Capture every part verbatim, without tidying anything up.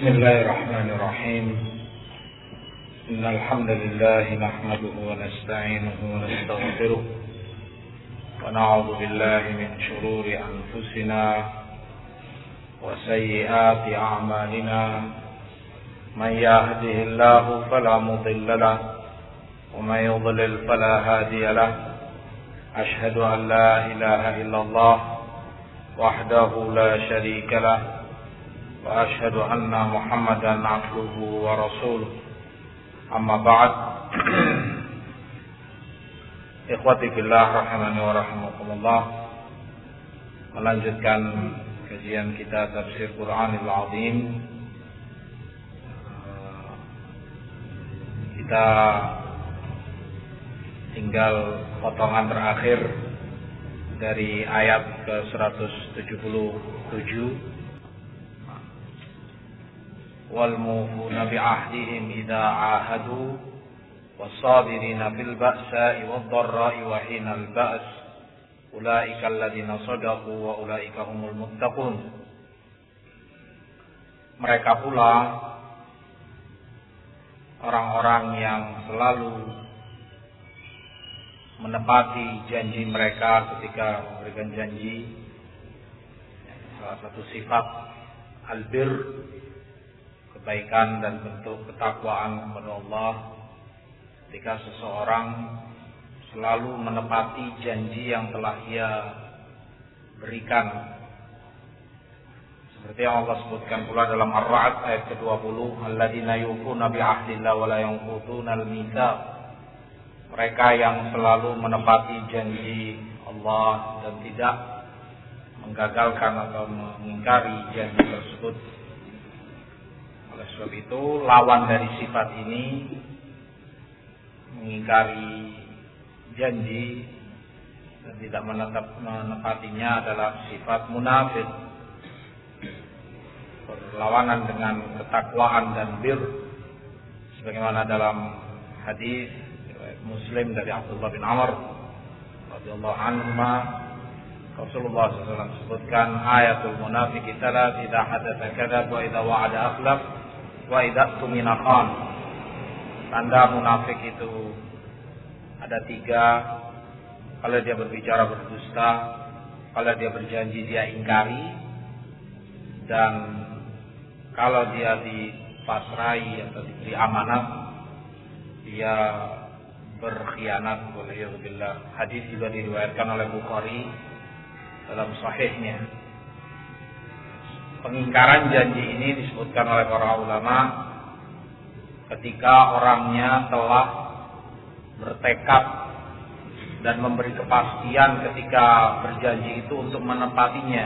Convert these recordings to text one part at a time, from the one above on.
بسم الله الرحمن الرحيم إن الحمد لله نحمده ونستعينه ونستغفره ونعوذ بالله من شرور أنفسنا وسيئات أعمالنا من يهده الله فلا مضل له ومن يضلل فلا هادي له أشهد أن لا إله إلا الله وحده لا شريك له وأشهد أن محمدا عبده ورسوله أما بعد Ikhwati fillah rahimani wa rahimakumullah, melanjutkan kajian kita tafsir Qur'anil Azim. Kita tinggal potongan terakhir dari ayat ke seratus tujuh puluh tujuh. Wal mufuna bi ahdihim idza ahadu was-sabirina fil ba'sa'i wad-dharra'i wa hinal ba's ulaika alladziina shadaqu wa ulaika humul muttaqun. Mereka pula orang-orang yang selalu menepati janji mereka ketika memberikan janji. Salah satu sifat albir, kebaikan dan bentuk ketakwaan kepada Allah, ketika seseorang selalu menepati janji yang telah ia berikan. Seperti yang Allah sebutkan pula dalam Ar-Ra'd ayat ke dua puluh, alladzina yufuna bi ahdillah wa la yanquduna al-mitsaq. Mereka yang selalu menepati janji Allah dan tidak menggagalkan atau mengingkari janji tersebut. Oleh sebab itu, lawan dari sifat ini, mengingkari janji dan tidak menetap, menepatinya, adalah sifat munafik. Berlawanan dengan ketakwaan dan bir, sebagaimana dalam hadis Muslim dari Abdullah bin Amr radhiyallahu anhuma, Rasulullah shallallahu alaihi wasallam sebutkan ayatul munafiq salat, idza hadatsa kadzab wa idza wa'ada akhlaf wa idza tumina khan. Tanda munafik itu ada tiga: kalau dia berbicara berdusta, kalau dia berjanji dia ingkari, dan kalau dia dipasrai atau diberi amanat dia berkhianat. Waliyadzubillah. Hadis juga diriwayatkan oleh Bukhari dalam sahihnya. Pengingkaran janji ini disebutkan oleh para ulama ketika orangnya telah bertekad dan memberi kepastian ketika berjanji itu untuk menepatinya.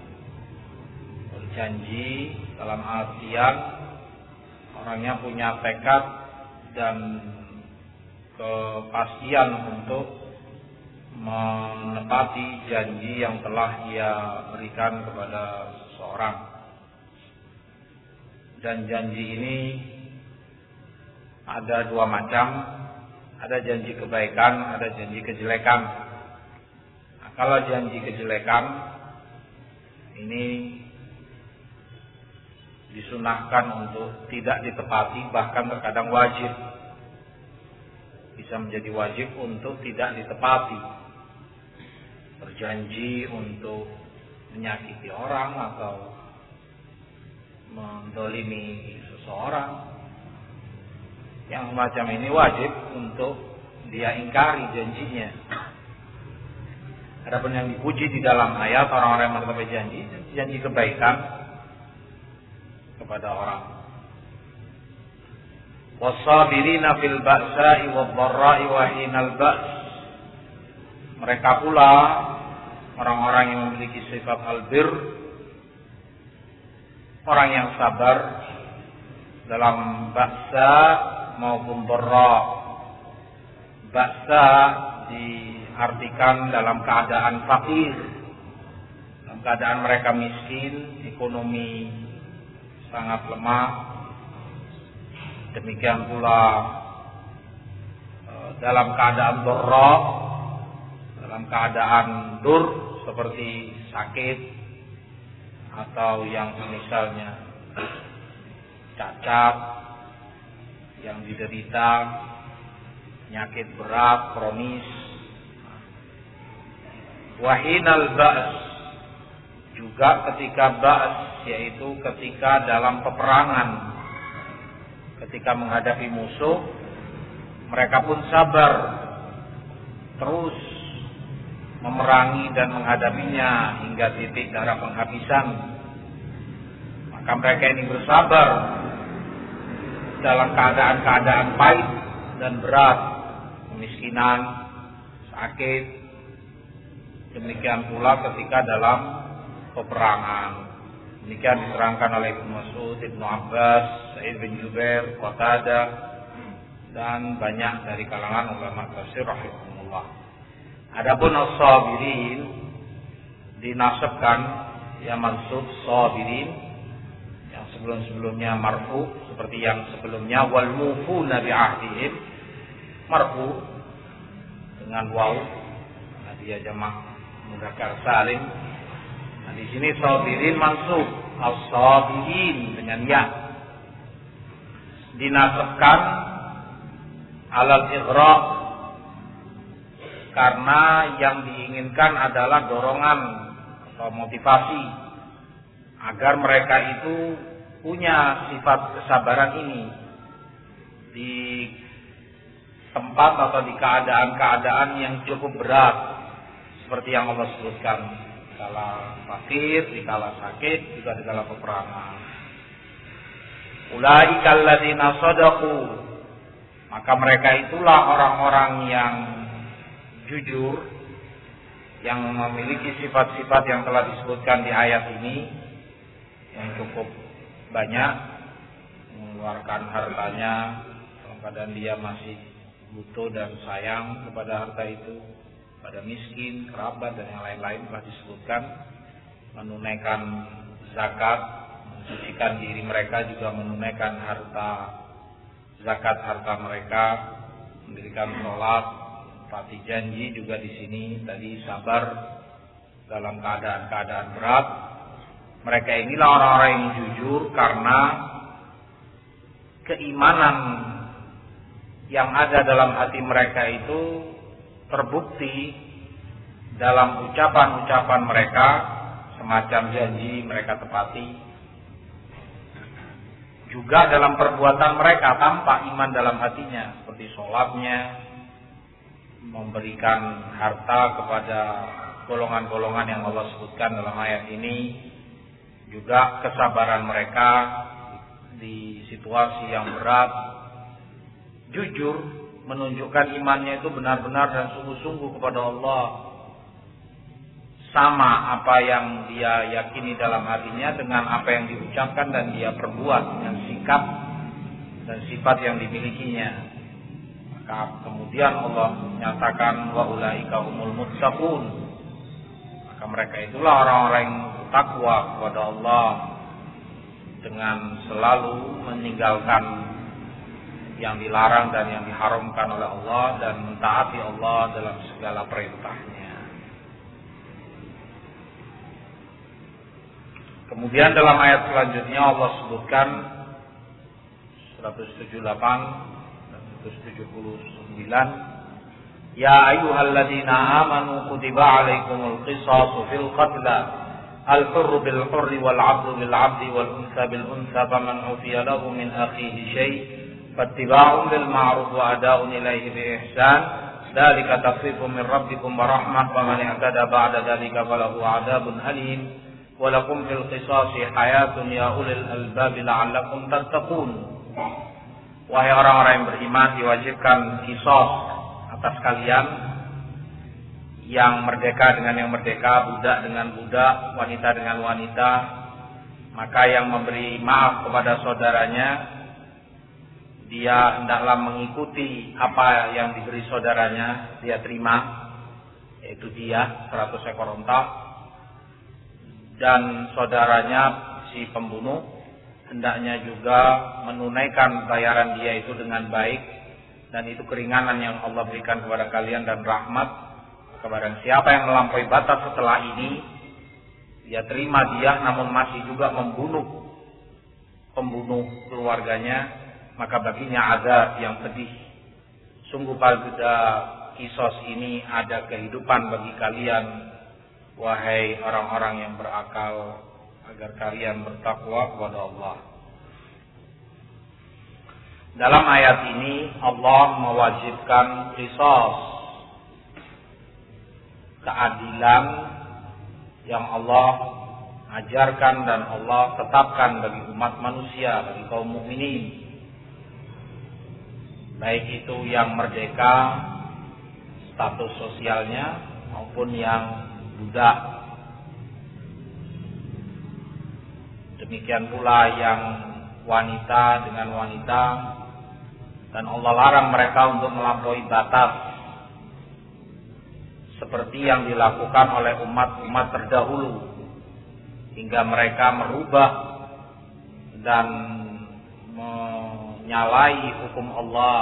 Berjanji dalam artian orangnya punya tekad dan kepastian untuk menepati janji yang telah ia berikan kepada seseorang. Dan janji ini ada dua macam, ada janji kebaikan, ada janji kejelekan. Nah, kalau janji kejelekan ini disunahkan untuk tidak ditepati, bahkan terkadang wajib. Bisa menjadi wajib untuk tidak ditepati. Berjanji untuk menyakiti orang atau mendolimi seseorang, yang semacam ini wajib untuk dia ingkari janjinya. Adapun yang dipuji di dalam ayat orang-orang yang menepati janji, janji kebaikan kepada orang. Was-sabirina fil ba'sa'i wad-dharra'i wa hinal ba's. Mereka pula orang-orang yang memiliki sifat albir, orang yang sabar dalam ba'sa maupun dharra. Ba'sa diartikan dalam keadaan fakir, dalam keadaan mereka miskin, ekonomi sangat lemah. Demikian pula dalam keadaan dharra, dalam keadaan dur seperti sakit atau yang semisalnya. cacat, yang diderita penyakit berat, kronis. Wahinal ba's, juga ketika ba's, yaitu ketika dalam peperangan, ketika menghadapi musuh, mereka pun sabar, terus memerangi dan menghadapinya hingga titik darah penghabisan. Maka mereka ini bersabar dalam keadaan-keadaan pahit dan berat, kemiskinan, sakit. Demikian pula ketika dalam peperangan. Demikian diterangkan oleh Ibnu Mas'ud, Ibnu Abbas, Sa'id bin Jubair, Qatadah, dan banyak dari kalangan ulama tafsir rahimahumullah. Adapun as-sabirin dinasabkan, ya mansub sabirin, yang sebelum-sebelumnya marfu seperti yang sebelumnya, wal mufuna bi ahdihim, marfu dengan waw, nah dia jamak mudzakkar salim. Nah di sini sabirin mansub, as-sabirin dengan ya. Dinasabkan alal ighra, karena yang diinginkan adalah dorongan atau motivasi agar mereka itu punya sifat kesabaran ini di tempat atau di keadaan-keadaan yang cukup berat, seperti yang Allah sebutkan, kala fakir, di kala sakit, juga di kala peperangan. Ulaika alladzina shadaqu, maka mereka itulah orang-orang yang jujur, yang memiliki sifat-sifat yang telah disebutkan di ayat ini, yang cukup banyak, mengeluarkan hartanya dalam keadaan dia masih butuh dan sayang kepada harta itu, pada miskin, kerabat, dan yang lain-lain telah disebutkan. Menunaikan zakat, mensucikan diri mereka, juga menunaikan harta zakat harta mereka, mendirikan sholat, pati janji, juga di sini tadi sabar dalam keadaan-keadaan berat. Mereka inilah orang-orang yang jujur karena keimanan yang ada dalam hati mereka itu terbukti dalam ucapan-ucapan mereka, semacam janji mereka tepati, juga dalam perbuatan mereka tanpa iman dalam hatinya, seperti sholatnya, memberikan harta kepada golongan-golongan yang Allah sebutkan dalam ayat ini, juga kesabaran mereka di situasi yang berat, jujur menunjukkan imannya itu benar-benar dan sungguh-sungguh kepada Allah, sama apa yang dia yakini dalam hatinya dengan apa yang diucapkan dan dia perbuat, dengan sikap dan sifat yang dimilikinya. Maka kemudian Allah menyatakan wa ulaika humul muttaqun, maka mereka itulah orang-orang yang takwa kepada Allah dengan selalu meninggalkan yang dilarang dan yang diharamkan oleh Allah dan mentaati Allah dalam segala perintahnya. Kemudian dalam ayat selanjutnya Allah sebutkan seratus tujuh puluh delapan dan seratus tujuh puluh sembilan, ya ayyuhalladzina amanu kutiba alaikumul qisasu fil qatla al-hurru bil hurri wal 'abdu bil 'abdi wal unsa bil unsa faman ufiya lahu min akhihi syai' fattiba'un bil ma'ruf wa ada'un ilaihi bi ihsan dzalika takhfifun min rabbikum wa rahmah faman i'tada ba'da dzalika falahu 'adzabun alim walakum fil qisasi hayatun ya ulil albab la'allakum tattaqun. Wahai orang-orang yang beriman, diwajibkan qisas atas kalian, yang merdeka dengan yang merdeka, budak dengan budak, wanita dengan wanita. Maka yang memberi maaf kepada saudaranya, dia hendaklah mengikuti apa yang diberi saudaranya, dia terima, yaitu dia seratus ekor unta. Dan saudaranya si pembunuh hendaknya juga menunaikan bayaran dia itu dengan baik, dan itu keringanan yang Allah berikan kepada kalian dan rahmat. Kepada siapa yang melampaui batas setelah ini, dia terima dia namun masih juga membunuh pembunuh keluarganya, maka baginya azab yang pedih. Sungguh pada kisos ini ada kehidupan bagi kalian, wahai orang-orang yang berakal, agar kalian bertakwa kepada Allah. Dalam ayat ini Allah mewajibkan kisos, keadilan yang Allah ajarkan dan Allah tetapkan bagi umat manusia, bagi kaum mukminin, baik itu yang merdeka status sosialnya maupun yang budak. Demikian pula yang wanita dengan wanita, dan Allah larang mereka untuk melampaui batas seperti yang dilakukan oleh umat-umat terdahulu, hingga mereka merubah dan menyalahi hukum Allah.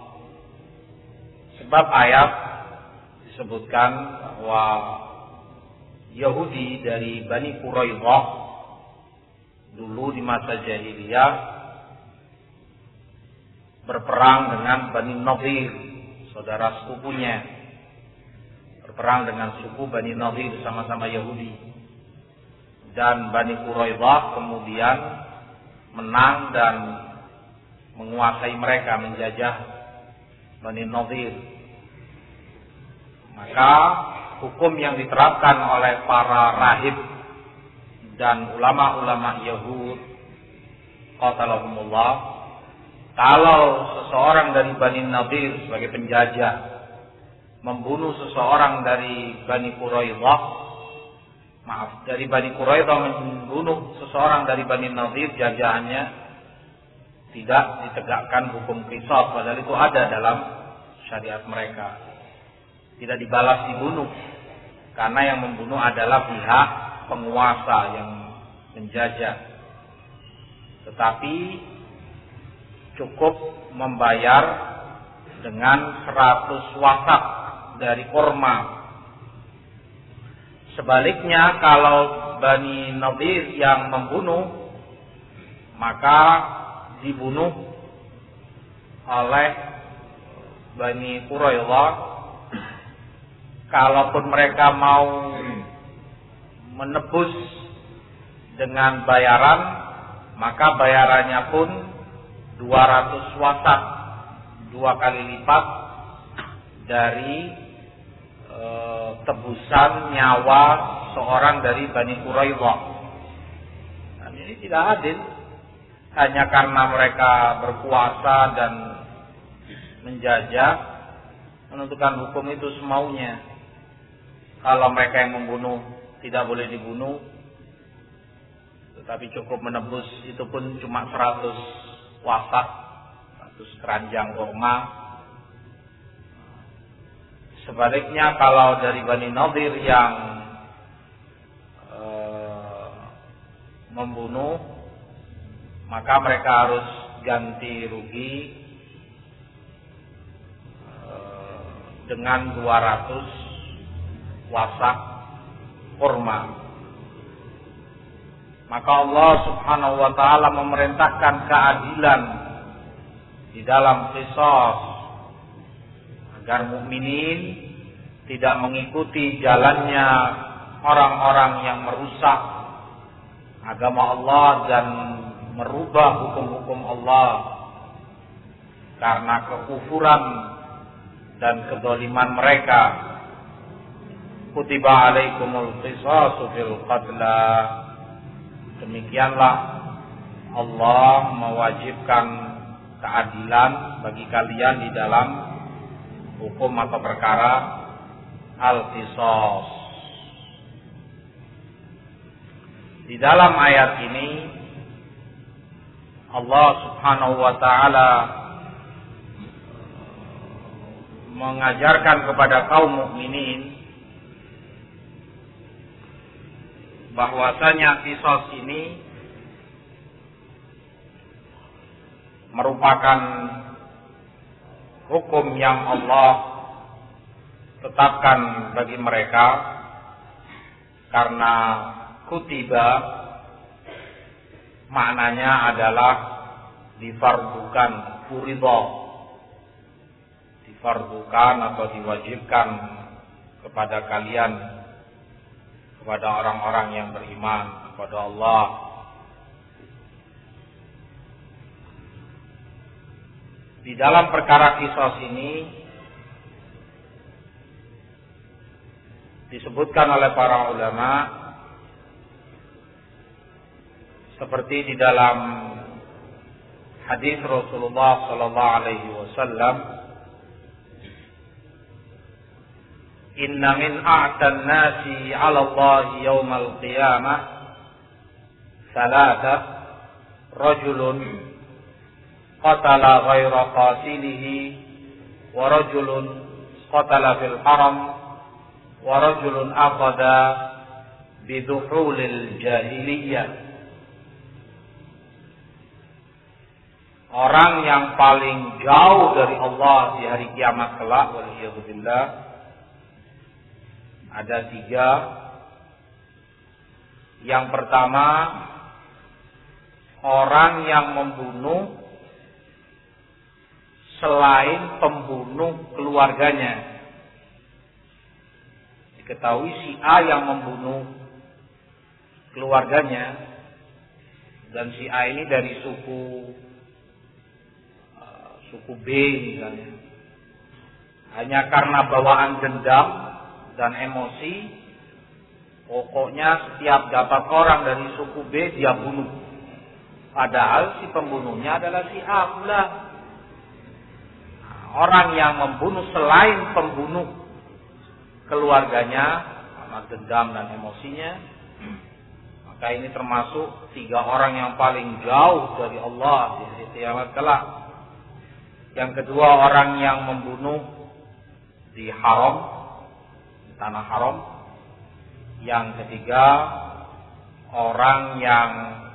Sebab ayat disebutkan bahwa Yahudi dari Bani Quraidah dulu di masa jahiliyah berperang dengan Bani Nadir, saudara sepupunya, berperang dengan suku Bani Nadir sama-sama Yahudi. Dan Bani Quraidah kemudian menang dan menguasai mereka, menjajah Bani Nadir. Maka hukum yang diterapkan oleh para rahib dan ulama-ulama Yahud, qatalahumullah, kalau seseorang dari Bani Nadir sebagai penjajah membunuh seseorang dari Bani Quraidah, maaf, dari Bani Quraidah membunuh seseorang dari Bani Nadir, jajahannya tidak ditegakkan hukum qisas, padahal itu ada dalam syariat mereka. Tidak dibalas dibunuh, karena yang membunuh adalah pihak penguasa yang menjajah. Tetapi cukup membayar dengan seratus wasak dari korma. Sebaliknya kalau Bani Nadir yang membunuh, maka dibunuh oleh Bani Quraidah. Kalaupun mereka mau menebus dengan bayaran, maka bayarannya pun dua ratus wasak, dua kali lipat dari e, tebusan nyawa seorang dari Bani Quraidah. Dan ini tidak adil, hanya karena mereka berkuasa dan menjajah, menentukan hukum itu semaunya. Kalau mereka yang membunuh tidak boleh dibunuh, tetapi cukup menebus, itu pun cuma seratus wasak, seratus keranjang korma. Sebaliknya kalau dari Bani Nadir yang e, membunuh, maka mereka harus ganti rugi e, dengan dua ratus wasak kurma. Maka Allah Subhanahu wa taala memerintahkan keadilan di dalam qisas, agar mukminin tidak mengikuti jalannya orang-orang yang merusak agama Allah dan merubah hukum-hukum Allah karena kekufuran dan kedzaliman mereka. Kutiba alaikumul qisasu fil qatla. Demikianlah Allah mewajibkan keadilan bagi kalian di dalam hukum atau perkara al-qisas. Di dalam ayat ini Allah Subhanahu wa taala mengajarkan kepada kaum mukminin bahwasanya qisas ini merupakan hukum yang Allah tetapkan bagi mereka karena kutiba maknanya adalah difardukan, furidha, difardukan atau diwajibkan kepada kalian, kepada orang-orang yang beriman kepada Allah. Di dalam perkara qisas ini disebutkan oleh para ulama seperti di dalam hadis Rasulullah sallallahu alaihi wasallam, inna min a'tan nasi 'ala Allah yaumal qiyamah thalatha rajulun qatala ghaira qatilihi wa rajulun qatala fil haram wa rajulun aqada biduhulil jahiliyah. Orang yang paling jauh dari Allah di hari kiamat kelak, waliyadzubillah, ada tiga. Yang pertama, orang yang membunuh selain pembunuh keluarganya. Diketahui si A yang membunuh keluarganya, dan si A ini dari suku suku B misalnya, hanya karena bawaan dendam dan emosi, pokoknya setiap dapat orang dari suku B dia bunuh, padahal si pembunuhnya adalah si A pula. Orang yang membunuh selain pembunuh keluarganya karena dendam dan emosinya, maka ini termasuk tiga orang yang paling jauh dari Allah di hari kiamat kelak. Yang kedua, orang yang membunuh di haram, di tanah haram. Yang ketiga, orang yang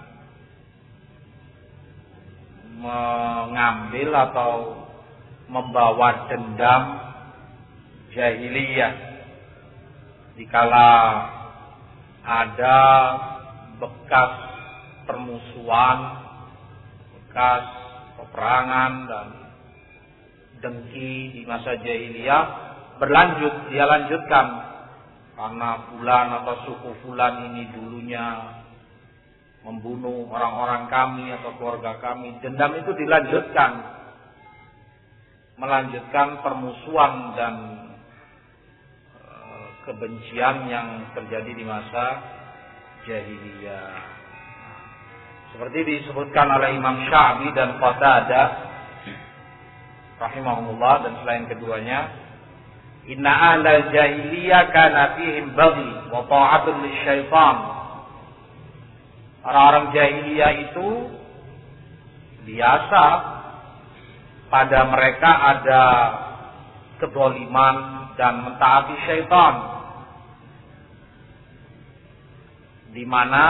mengambil atau membawa dendam jahiliyah dikala ada bekas permusuhan, bekas peperangan dan dengki di masa jahiliyah berlanjut, dia lanjutkan karena fulan atau suku fulan ini dulunya membunuh orang-orang kami atau keluarga kami. Dendam itu dilanjutkan, melanjutkan permusuhan dan e, kebencian yang terjadi di masa jahiliyah. Seperti disebutkan oleh Imam Syafi'i dan Qatadah rahimahumullah dan selain keduanya, inna ahlal jahiliyah kana fihim baghi wa ta'atun lisyaitan. Orang-orang jahiliyah itu biasa pada mereka ada kedoliman dan mentaati syaitan, di mana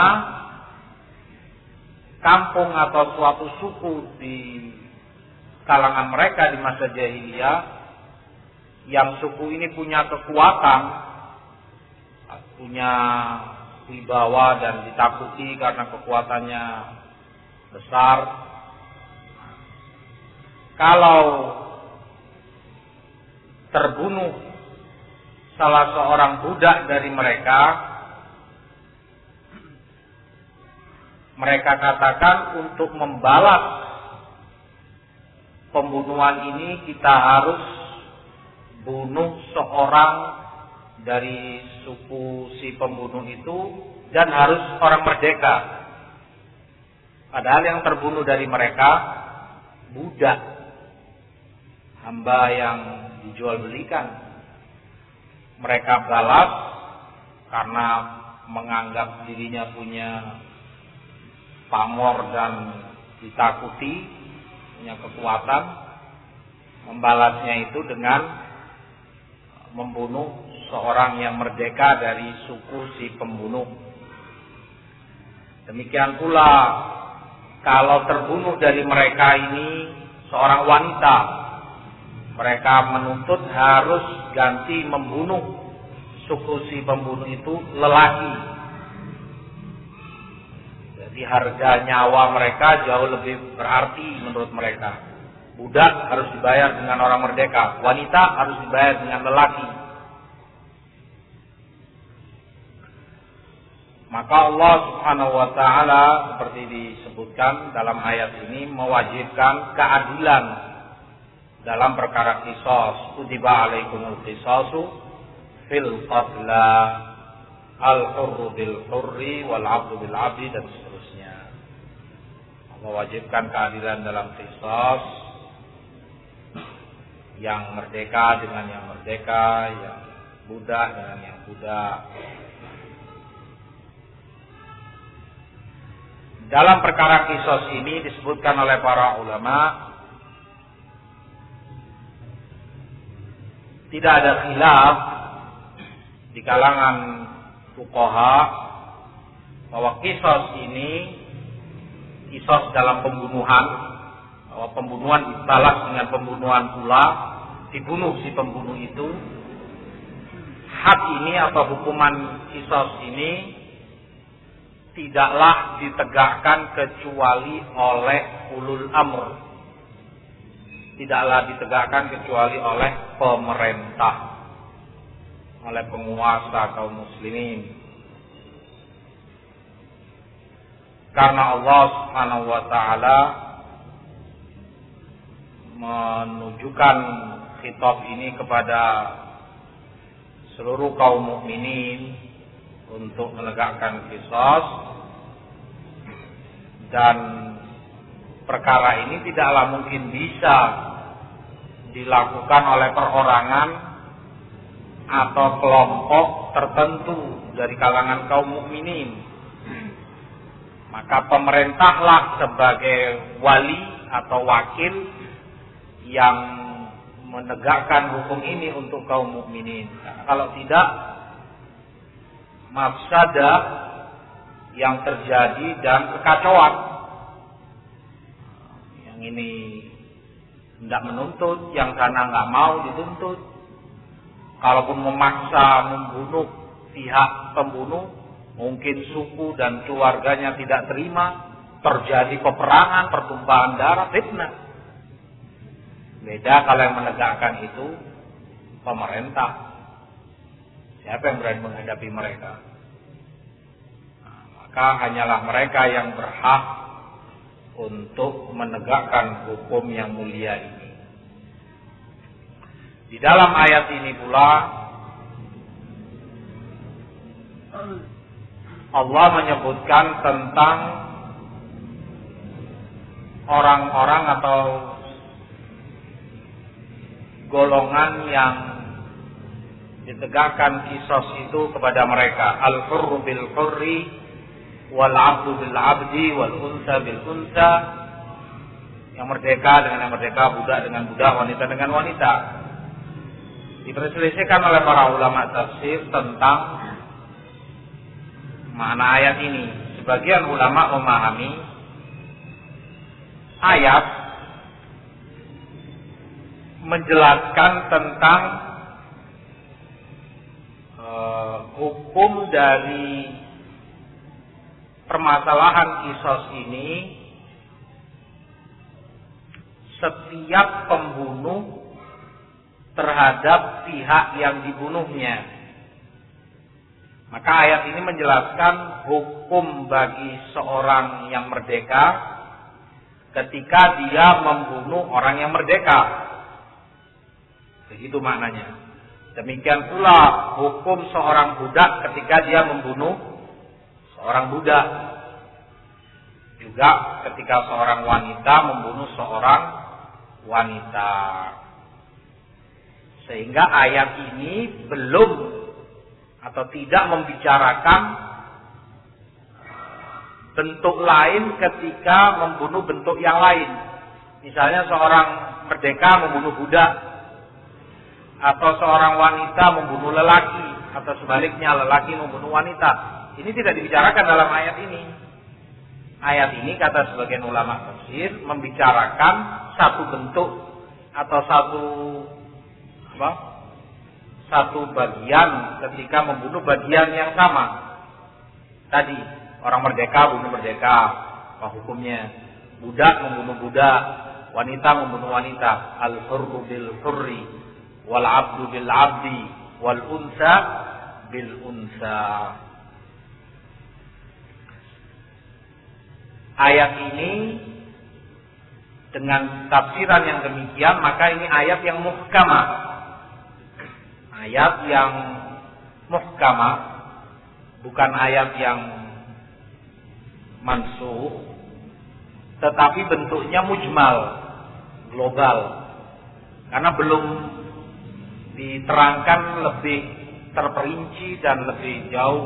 kampung atau suatu suku di kalangan mereka di masa jahiliyah, yang suku ini punya kekuatan, punya wibawa dan ditakuti karena kekuatannya besar. Kalau terbunuh salah seorang budak dari mereka, mereka katakan untuk membalas pembunuhan ini kita harus bunuh seorang dari suku si pembunuh itu dan harus orang merdeka. Padahal yang terbunuh dari mereka budak, hamba yang dijual belikan. Mereka balas karena menganggap dirinya punya pamor dan ditakuti, punya kekuatan, membalasnya itu dengan membunuh seorang yang merdeka dari suku si pembunuh. Demikian pula kalau terbunuh dari mereka ini seorang wanita, mereka menuntut harus ganti membunuh suku si pembunuh itu lelaki. Jadi harga nyawa mereka jauh lebih berarti menurut mereka. Budak harus dibayar dengan orang merdeka, wanita harus dibayar dengan lelaki. Maka Allah Subhanahu wa taala seperti disebutkan dalam ayat ini mewajibkan keadilan dalam perkara qisas. Kutiba alaikumul qisasu fil qatla al-hurru bil hurri wal 'abdu bil 'abdi dan seterusnya. Mewajibkan keadilan dalam qisas, yang merdeka dengan yang merdeka, yang budak dengan yang budak. Dalam perkara qisas ini disebutkan oleh para ulama tidak ada khilaf di kalangan fuqaha bahwa qisas ini, qisas dalam pembunuhan, bahwa pembunuhan dibalas dengan pembunuhan pula, dibunuh si pembunuh itu, had ini atau hukuman qisas ini tidaklah ditegakkan kecuali oleh ulul amr, tidaklah ditegakkan kecuali oleh pemerintah, oleh penguasa kaum muslimin. Karena Allah Subhanahu wa taala menunjukkan khitab ini kepada seluruh kaum mukminin untuk menegakkan qisas, dan perkara ini tidaklah mungkin bisa dilakukan oleh perorangan atau kelompok tertentu dari kalangan kaum mukminin. Maka pemerintahlah sebagai wali atau wakil yang menegakkan hukum ini untuk kaum mukminin. Nah, kalau tidak, mafsadah yang terjadi dan kekacauan. Yang ini tidak menuntut, yang sana nggak mau dituntut. Kalaupun memaksa membunuh pihak pembunuh, mungkin suku dan keluarganya tidak terima, terjadi peperangan, pertumpahan darah, fitnah. Beda kalau yang menegakkan itu pemerintah. Siapa yang berani menghadapi mereka? Nah, maka hanyalah mereka yang berhak untuk menegakkan hukum yang mulia ini. Di dalam ayat ini pula Allah menyebutkan tentang orang-orang atau golongan yang ditegakkan qisas itu kepada mereka. Al-hurru bil hurri wal 'abdu bil 'abdi wal unsa bil unsa. Yang merdeka dengan yang merdeka, budak dengan budak, wanita dengan wanita. Diperselisihkan oleh para ulama tafsir tentang makna ayat ini. Sebagian ulama memahami ayat menjelaskan tentang uh, hukum dari permasalahan qisas ini. Setiap pembunuh terhadap pihak yang dibunuhnya. Maka ayat ini menjelaskan hukum bagi seorang yang merdeka ketika dia membunuh orang yang merdeka. Begitu maknanya. Demikian pula hukum seorang budak ketika dia membunuh seorang budak. Juga ketika seorang wanita membunuh seorang wanita. Sehingga ayat ini belum atau tidak membicarakan bentuk lain ketika membunuh bentuk yang lain. Misalnya seorang merdeka membunuh budak, atau seorang wanita membunuh lelaki, atau sebaliknya lelaki membunuh wanita. Ini tidak dibicarakan dalam ayat ini. Ayat ini kata sebagian ulama tafsir membicarakan satu bentuk atau satu apa? Satu bagian ketika membunuh bagian yang sama. Tadi Orang merdeka bunuh merdeka, apa hukumnya? Budak membunuh budak, wanita membunuh wanita. Al-hurru bil hurri, wal abdu bil abdi, wal unsa bil unsa. Ayat ini dengan tafsiran yang demikian, maka ini ayat yang muhkamah. Ayat yang muhkamah, bukan ayat yang mansukh, tetapi bentuknya mujmal, global. Karena belum diterangkan lebih terperinci dan lebih jauh.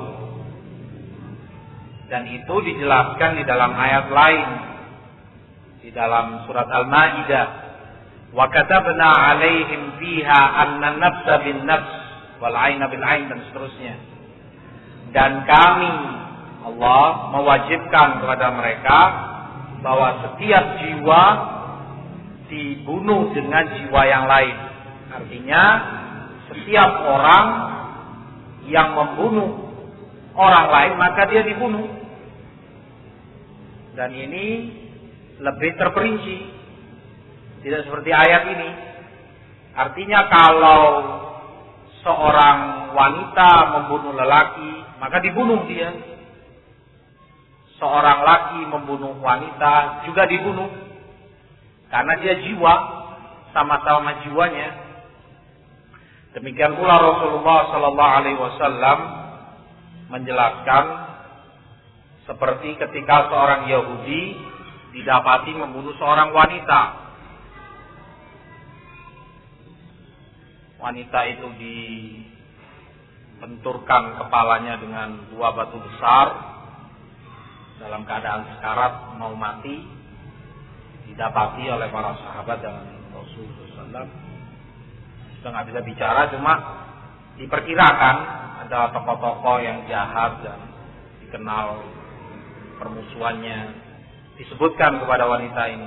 Dan itu dijelaskan di dalam ayat lain, di dalam surat Al-Maidah. Wa katabna 'alaihim fiha anna an-nafsa bin-nafs wal 'aina bil-'ain, dan seterusnya. Dan kami, Allah, mewajibkan kepada mereka bahwa setiap jiwa dibunuh dengan jiwa yang lain. Artinya setiap orang yang membunuh orang lain maka dia dibunuh. Dan ini lebih terperinci, tidak seperti ayat ini. Artinya kalau seorang wanita membunuh lelaki maka dibunuh dia. Seorang laki membunuh wanita juga dibunuh, karena dia jiwa, sama-sama jiwanya. Demikian pula Rasulullah Sallallahu Alaihi Wasallam menjelaskan, seperti ketika seorang Yahudi didapati membunuh seorang wanita. Wanita itu dibenturkan kepalanya dengan dua batu besar dalam keadaan sekarat mau mati, didapati oleh para sahabat dan Rasulullah shallallahu alaihi wasallam. Sudah nggak bisa bicara, cuma diperkirakan ada tokoh-tokoh yang jahat dan dikenal permusuhannya. Disebutkan kepada wanita ini,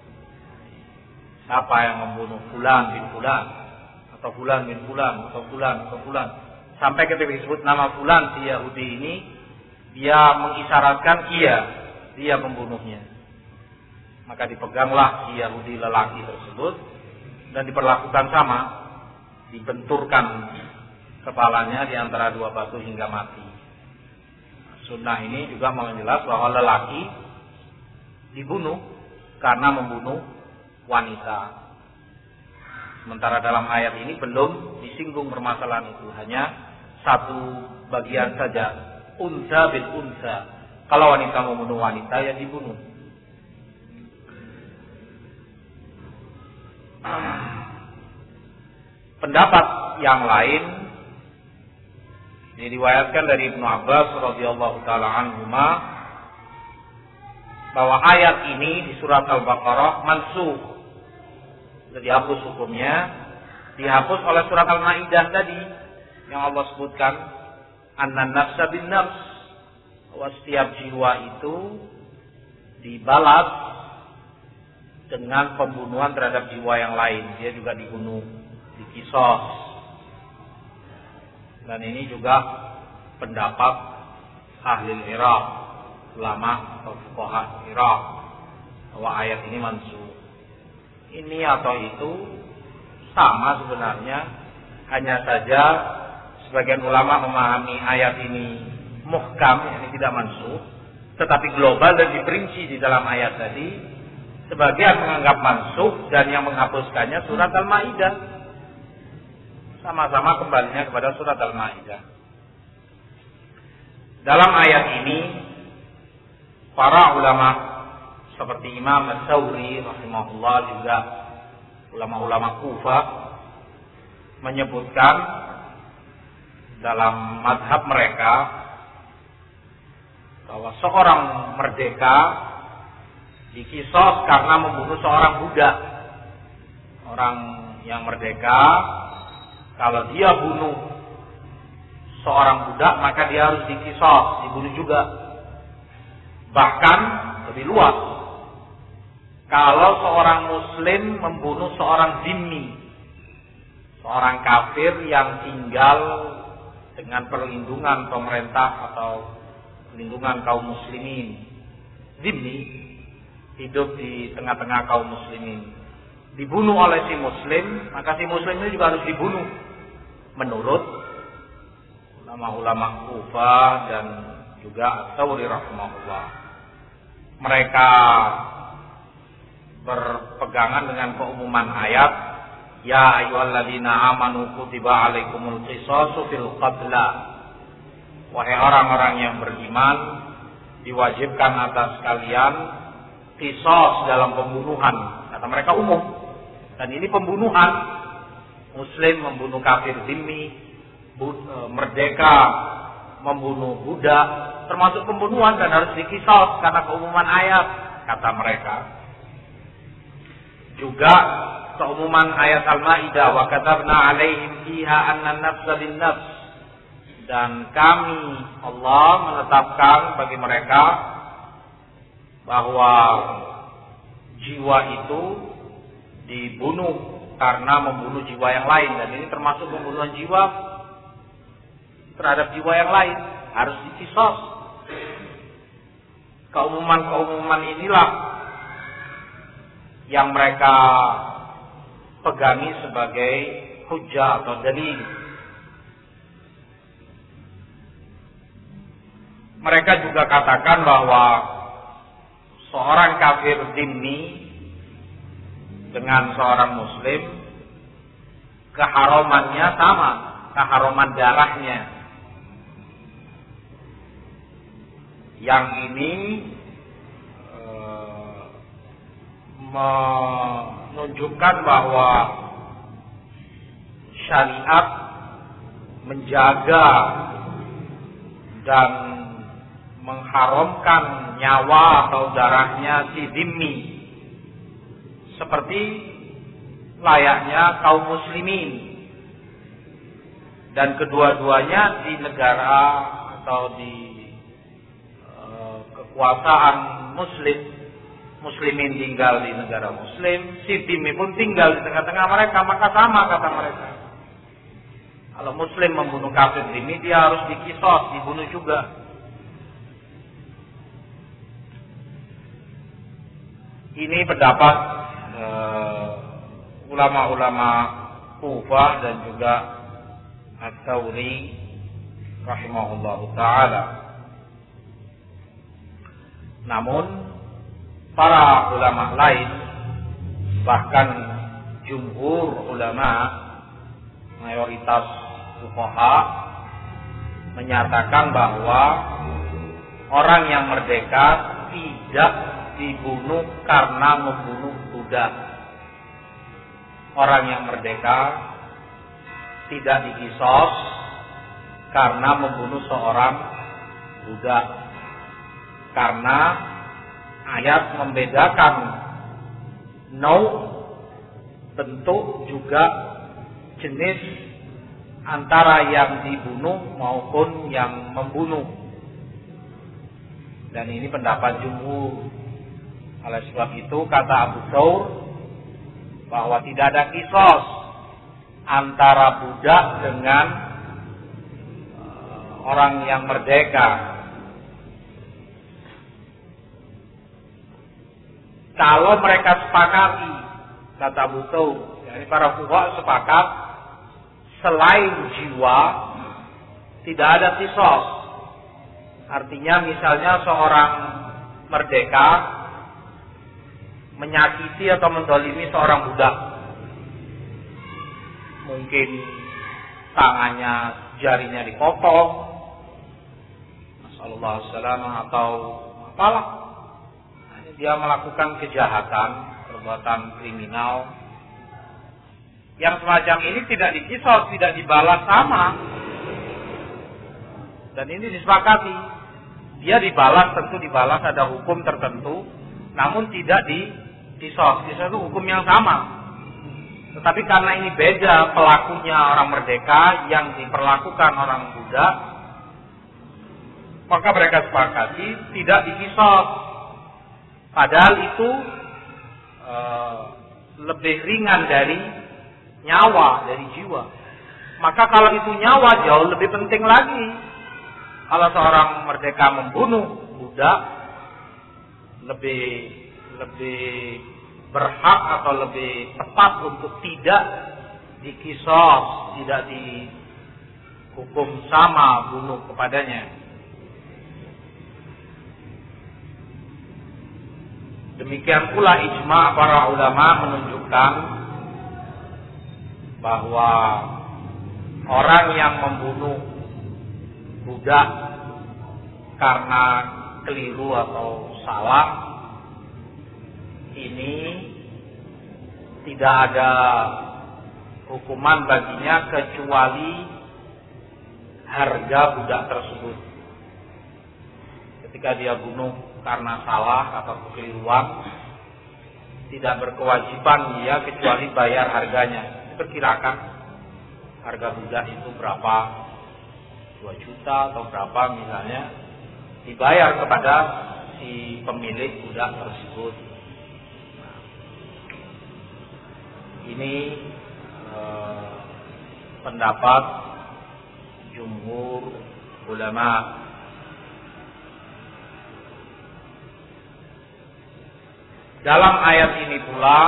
siapa yang membunuh fulan bin fulan, atau fulan bin fulan, atau fulan atau fulan, sampai ketika disebut nama fulan si Yahudi ini, dia mengisyaratkan iya, dia pembunuhnya. Maka dipeganglah si Yahudi lelaki tersebut dan diperlakukan sama, dibenturkan kepalanya di antara dua batu hingga mati. Sunnah ini juga menjelaskan bahwa lelaki dibunuh karena membunuh wanita. Sementara dalam ayat ini belum disinggung permasalahan itu, hanya satu bagian saja, unsa bil unsa. Kalau wanita membunuh wanita, ya dibunuh. Pendapat yang lain diriwayatkan dari Ibnu Abbas radhiyallahu taala anhuma bahwa ayat ini di surat Al-Baqarah mansukh, sudah dihapus hukumnya, dihapus oleh surat Al-Maidah tadi yang Allah sebutkan annan nafsa bin nafs, bahwa setiap jiwa itu dibalas dengan pembunuhan terhadap jiwa yang lain, dia juga dibunuh, dikisos. Dan ini juga pendapat ahli Iraq, ulama atau fuqaha Iraq, bahwa ayat ini mansukh. Ini atau itu sama sebenarnya, hanya saja sebagian ulama memahami ayat ini muhkam, ini tidak mansukh, tetapi global dan diperinci di dalam ayat tadi. Sebagian menganggap mansukh dan yang menghapuskannya surat Al-Maidah. Sama-sama kembalinya kepada surat Al-Maidah. Dalam ayat ini para ulama seperti Imam As-Sawri rahimahullah, juga ulama-ulama Kufah menyebutkan dalam mazhab mereka bahwa seorang merdeka dikisos karena membunuh seorang budak. Orang yang merdeka, kalau dia bunuh seorang budak maka dia harus dikisos, dibunuh juga. Bahkan lebih luas, kalau seorang muslim membunuh seorang zimmi, seorang kafir yang tinggal dengan perlindungan pemerintah atau perlindungan kaum muslimin. Zimmi hidup di tengah-tengah kaum muslimin. Dibunuh oleh si muslim, maka si muslim ini juga harus dibunuh. Menurut ulama-ulama Kufah dan juga Tsauri rahimahullah. Mereka berpegangan dengan keumuman ayat, ya ayyuhalladzina amanu kutiba alaikumul qisasu fil qatla. Wahai orang-orang yang beriman, diwajibkan atas kalian qisas dalam pembunuhan. Kata mereka umum. Dan ini pembunuhan. Muslim membunuh kafir zimmi, merdeka membunuh budak, termasuk pembunuhan dan harus dikisas karena keumuman ayat, kata mereka. Juga keumuman ayat Al-Maidah, wa katabna alaihim fiha anna an-nafsa bin-nafs, dan kami Allah menetapkan bagi mereka bahwa jiwa itu dibunuh karena membunuh jiwa yang lain, dan ini termasuk pembunuhan jiwa terhadap jiwa yang lain, harus dikisos. Keumuman-keumuman inilah yang mereka pegangi sebagai hujjah atau dalil. Mereka juga katakan bahwa seorang kafir zimmi dengan seorang muslim keharamannya sama, keharaman darahnya. Yang ini e, menunjukkan bahwa syariat menjaga dan mengharamkan nyawa atau darahnya si zimmi seperti layaknya kaum muslimin, dan kedua-duanya di negara atau di e, kekuasaan muslim, muslimin tinggal di negara muslim, si zimmi pun tinggal di tengah-tengah mereka, maka sama kata mereka. Kalau muslim membunuh kafir zimmi, dia harus dikisos, dibunuh juga. Ini pendapat uh, ulama-ulama Kufah dan juga At-Tsauri rahimahullahu ta'ala. Namun para ulama lain, bahkan jumhur ulama, mayoritas fuqaha, menyatakan bahwa orang yang merdeka tidak dibunuh karena membunuh budak. Orang yang merdeka tidak dikisos karena membunuh seorang budak. Karena ayat membedakan nau, bentuk, juga jenis antara yang dibunuh maupun yang membunuh. Dan ini pendapat jumhur. Oleh sebab itu kata Abu Thawr bahwa tidak ada kisos antara budak dengan uh, orang yang merdeka. Kalau mereka sepakati, kata Abu Thawr, yani para fuqaha sepakat, selain jiwa tidak ada kisos. Artinya misalnya seorang merdeka menyakiti atau mendolimi seorang budak, mungkin tangannya, jarinya dipotong, nasallallahu alaihi wasallam, atau apalah, dia melakukan kejahatan, perbuatan kriminal yang semacam ini tidak dikisos, tidak dibalas sama. Dan ini disepakati, dia dibalas, tentu dibalas, ada hukum tertentu, namun tidak di kisos. Kisos itu hukum yang sama. Tetapi karena ini beda pelakunya orang merdeka yang diperlakukan orang budak, maka mereka sepakati tidak dikisos. Padahal itu e, lebih ringan dari nyawa, dari jiwa. Maka kalau itu nyawa jauh lebih penting lagi. Kalau seorang merdeka membunuh budak, lebih lebih berhak atau lebih tepat untuk tidak dikisos, tidak dihukum sama bunuh kepadanya. Demikian pula ijma' para ulama menunjukkan bahwa orang yang membunuh budak karena keliru atau salah ini tidak ada hukuman baginya kecuali harga budak tersebut. Ketika dia bunuh karena salah atau kekeliruan, tidak berkewajiban dia kecuali bayar harganya. Perkirakan harga budak itu berapa, dua juta atau berapa misalnya, dibayar kepada si pemilik budak tersebut. Nah, ini eh, pendapat jumhur ulama. Dalam ayat ini pula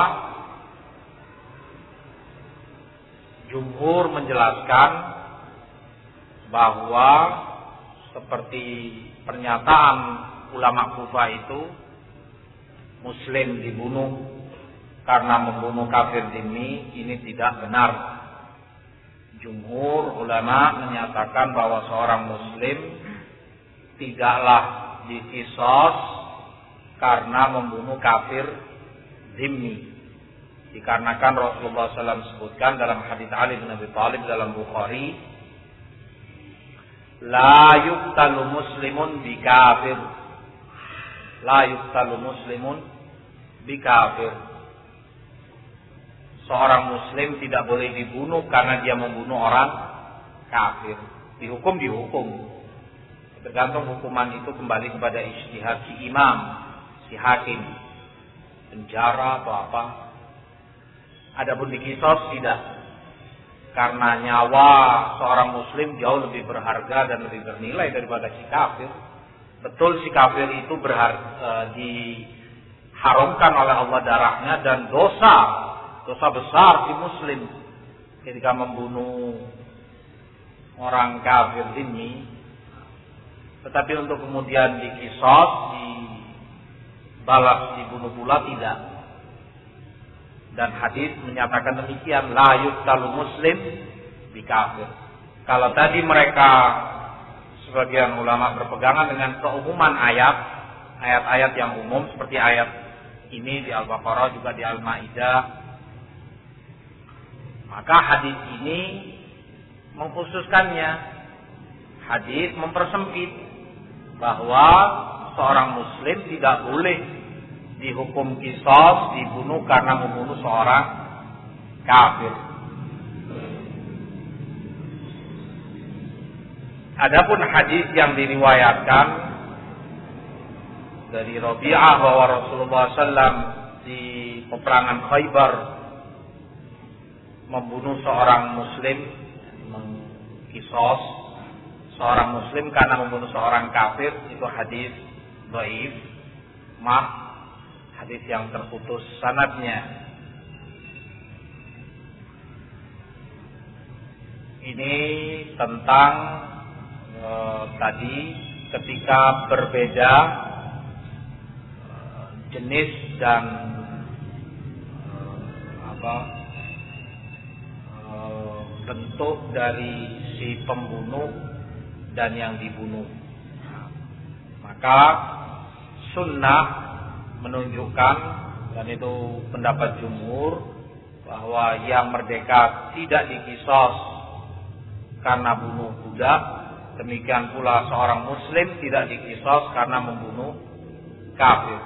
jumhur menjelaskan bahwa seperti pernyataan ulama Kufah itu, muslim dibunuh karena membunuh kafir dhimmi, ini tidak benar. Jumhur ulama menyatakan bahwa seorang muslim tidaklah dikisos karena membunuh kafir dhimmi. Dikarenakan Rasulullah shallallahu alaihi wasallam sebutkan dalam hadits Ali bin Abi Thalib dalam Bukhari, la yuqtalu muslimun bi kafir, la yuqtalu muslimun bi kafir. Seorang muslim tidak boleh dibunuh karena dia membunuh orang kafir. Dihukum dihukum. Tergantung hukuman itu kembali kepada ijtihad si imam, si hakim, penjara atau apa. Adapun dikisos tidak, karena nyawa seorang muslim jauh lebih berharga dan lebih bernilai daripada si kafir. Betul si kafir itu berharga, e, diharamkan oleh Allah darahnya, dan dosa dosa besar si muslim ketika membunuh orang kafir ini. Tetapi untuk kemudian dikisos, dibalas, dibunuh pula tidak. Dan hadis menyatakan demikian, la yuqtalu muslim bi kafir. Kalau tadi mereka sebagian ulama berpegangan dengan keumuman ayat, ayat-ayat yang umum seperti ayat ini di Al-Baqarah juga di Al-Maidah, maka hadis ini mengkhususkannya. Hadis mempersempit bahwa seorang muslim tidak boleh dihukum kisos, dibunuh karena membunuh seorang kafir. Adapun hadis yang diriwayatkan dari Rabi'ah bahwa Rasulullah shallallahu alaihi wasallam di peperangan Khaybar membunuh seorang muslim, mengkisos seorang muslim karena membunuh seorang kafir, itu hadis dhaif, mah hadis yang terputus sanadnya. Ini tentang e, tadi ketika berbeda e, jenis dan e, apa e, bentuk dari si pembunuh dan yang dibunuh. Maka sunnah menunjukkan, dan itu pendapat jumhur, bahwa yang merdeka tidak dikisos karena bunuh budak. Demikian pula seorang muslim tidak dikisos karena membunuh kafir.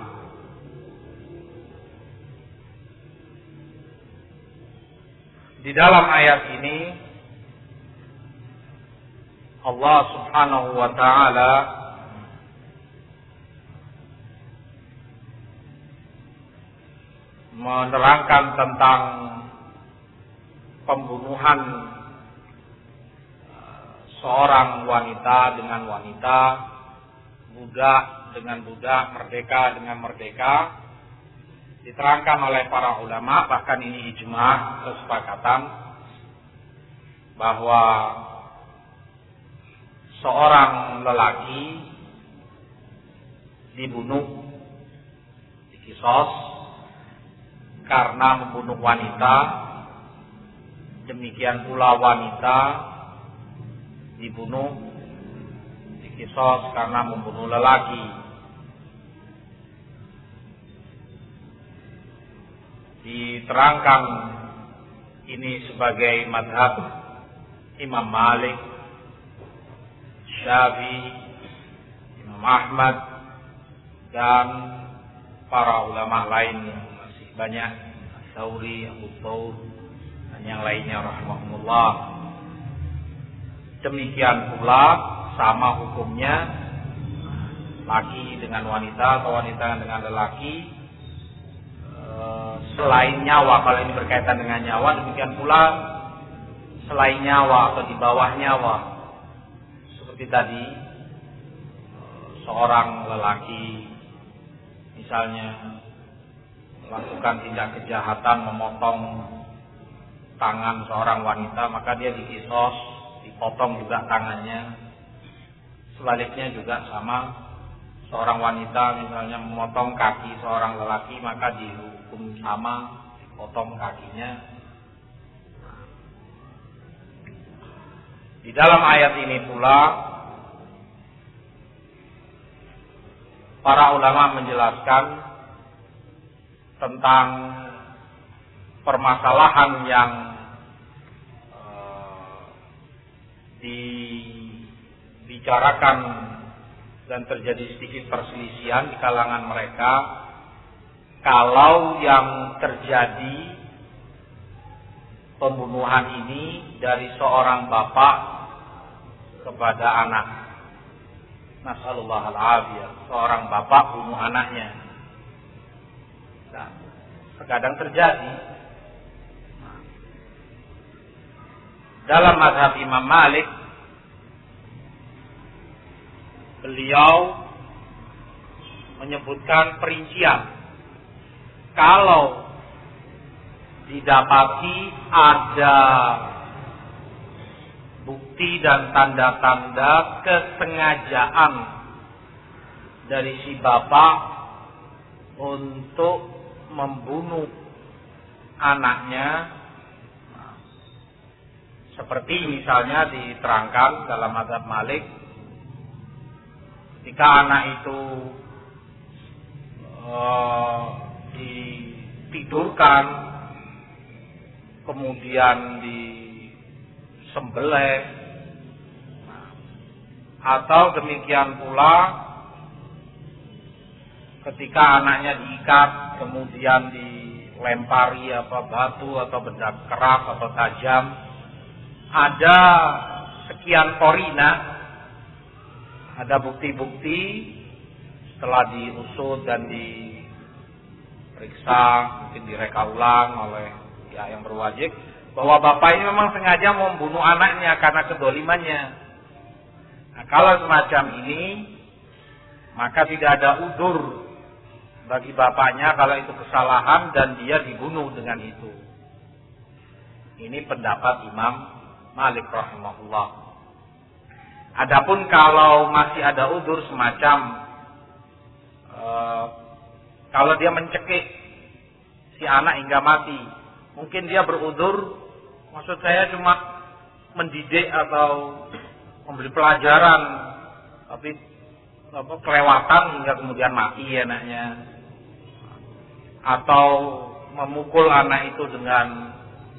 Di dalam ayat ini Allah Subhanahu wa ta'ala menerangkan tentang pembunuhan seorang wanita dengan wanita, budak dengan budak, merdeka dengan merdeka, diterangkan oleh para ulama, bahkan ini ijma, kesepakatan bahwa seorang lelaki dibunuh, dikisos karena membunuh wanita, demikian pula wanita dibunuh, dikisos karena membunuh lelaki. Diterangkan ini sebagai mazhab Imam Malik, Syafi'i, Imam Ahmad, dan para ulama lain yang masih banyak, Tsauri, Abu Thawr, dan yang lainnya rahimahumullah. Demikian pula sama hukumnya laki dengan wanita atau wanita dengan lelaki. Selain nyawa, kalau ini berkaitan dengan nyawa, demikian pula selain nyawa atau di bawah nyawa. Seperti tadi, seorang lelaki misalnya melakukan tindak kejahatan memotong tangan seorang wanita, maka dia dikisos, dipotong juga tangannya. Sebaliknya juga sama, seorang wanita misalnya memotong kaki seorang lelaki, maka dihukum sama, dipotong kakinya. Di dalam ayat ini pula para ulama menjelaskan tentang permasalahan yang uh, dibicarakan dan terjadi sedikit perselisihan di kalangan mereka. Kalau yang terjadi pembunuhan ini dari seorang bapak kepada anak, nasallallahu al-afiyah, seorang bapak bunuh anaknya, nah, terkadang terjadi. Dalam mazhab Imam Malik, beliau menyebutkan perincian. Kalau didapati ada bukti dan tanda-tanda kesengajaan dari si bapak untuk membunuh anaknya, seperti misalnya diterangkan dalam mazhab Malik, ketika anak itu uh, ditidurkan, kemudian disembelih, atau demikian pula ketika anaknya diikat, kemudian dilempari apa batu atau benda keras atau tajam, ada sekian korina, ada bukti-bukti setelah diusut dan diperiksa, mungkin direka ulang oleh ya yang berwajib, bahwa bapak ini memang sengaja membunuh anaknya karena kedolimannya. Nah, kalau semacam ini, maka tidak ada udzur bagi bapaknya kalau itu kesalahan dan dia dibunuh dengan itu. Ini pendapat Imam Malik rahimahullah. Adapun kalau masih ada udzur semacam uh, kalau dia mencekik si anak hingga mati, mungkin dia berudzur, maksud saya cuma mendidik atau memberi pelajaran, tapi apa, kelewatan hingga kemudian mati anaknya, atau memukul anak itu dengan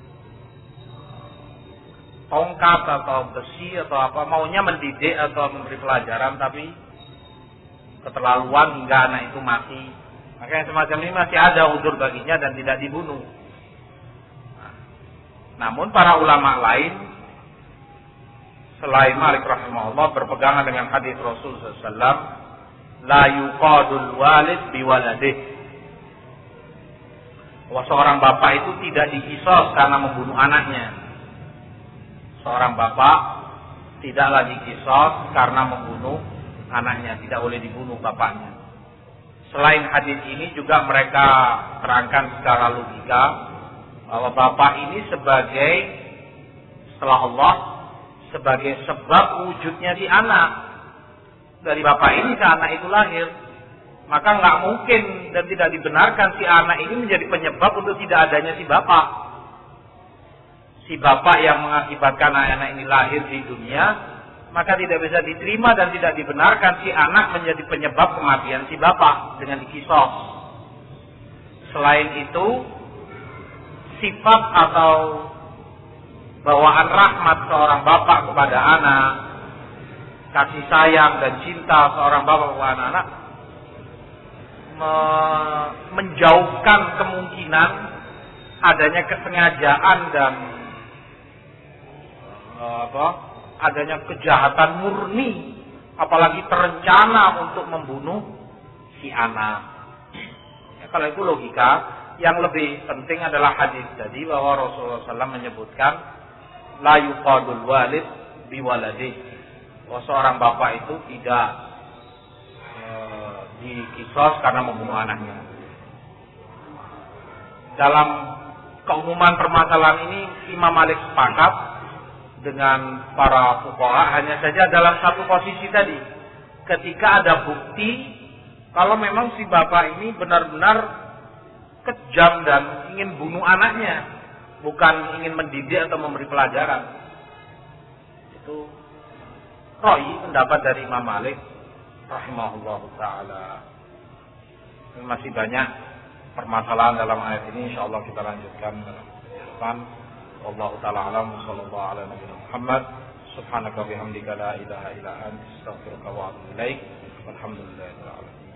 tongkat atau besi atau apa, maunya mendidik atau memberi pelajaran, tapi keterlaluan hingga anak itu mati. Maka yang semacam ini masih ada udzur baginya dan tidak dibunuh. Namun para ulama lain selain Malik rahimahullah berpegangan dengan hadis Rasul sallallahu alaihi wasallam, la yuqadul walid biwaladih, bahwa seorang bapak itu tidak dikisos karena membunuh anaknya. Seorang bapak tidaklah dikisos karena membunuh anaknya, tidak boleh dibunuh bapaknya. Selain hadis ini juga mereka terangkan secara logika bahwa bapak ini sebagai setelah Allah sebagai sebab wujudnya si anak. Dari bapak ini si anak itu lahir, maka nggak mungkin dan tidak dibenarkan si anak ini menjadi penyebab untuk tidak adanya si bapak. Si bapak yang mengakibatkan anak ini lahir di dunia, maka tidak bisa diterima dan tidak dibenarkan si anak menjadi penyebab kematian si bapak dengan dikisos. Selain itu, sifat atau bawaan rahmat seorang bapak kepada anak, kasih sayang dan cinta seorang bapak kepada anak, me- menjauhkan kemungkinan adanya kesengajaan dan uh, apa? adanya kejahatan murni, apalagi terencana untuk membunuh si anak. Ya, kalau itu logika, yang lebih penting adalah hadis tadi bahwa Rasulullah shallallahu alaihi wasallam menyebutkan la yuqadul walid biwaladih, bahwa seorang bapak itu tidak e, dikisos karena membunuh anaknya. Dalam keumuman permasalahan ini Imam Malik sepakat dengan para fuqaha hanya saja dalam satu posisi tadi, ketika ada bukti kalau memang si bapak ini benar-benar kejam dan ingin bunuh anaknya, bukan ingin mendidik atau memberi pelajaran. Itu ra'yi pendapat dari Imam Malik rahimahullah taala. Masih banyak permasalahan dalam ayat ini, insyaallah kita lanjutkan dalam depan. Wallahu ta'ala alam, sallallahu ala nabiyina Muhammad, subhanaka bihamdika la ilaha illa anta, astaghfiruka wa atubu ilaik. Walhamdulillahirabbil alamin.